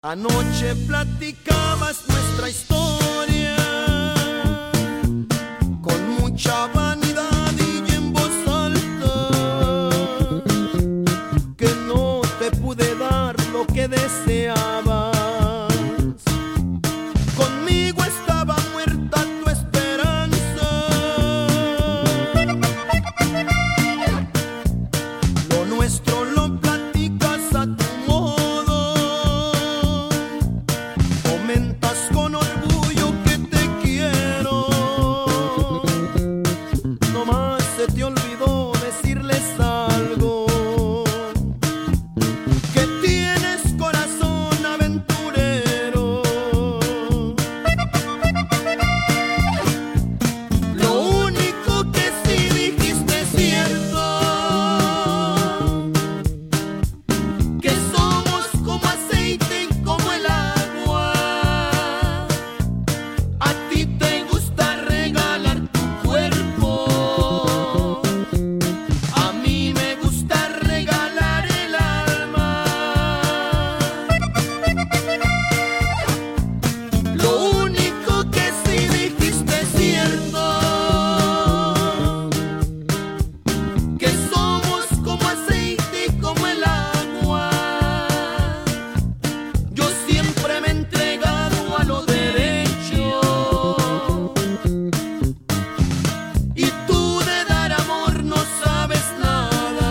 Anoche platicabas nuestra historia con mucha vanidad y en voz alta, que no te pude dar lo que deseabas. Conmigo estaba muerta tu esperanza. Lo nuestro lo platicas a tu modo, comentas con orgullo que te quiero. Nomás se te olvidó decirles algo, que tienes corazón aventurero. Lo único que sí dijiste es cierto, que somos como aceite y como el agua. A ti te gusta regalar tu cuerpo, a mí me gusta regalar el alma. Lo único que sí dijiste es cierto, que somos como aceite y como el agua. Yo siempre me he entregado a lo derecho, y tú de dar amor no sabes nada.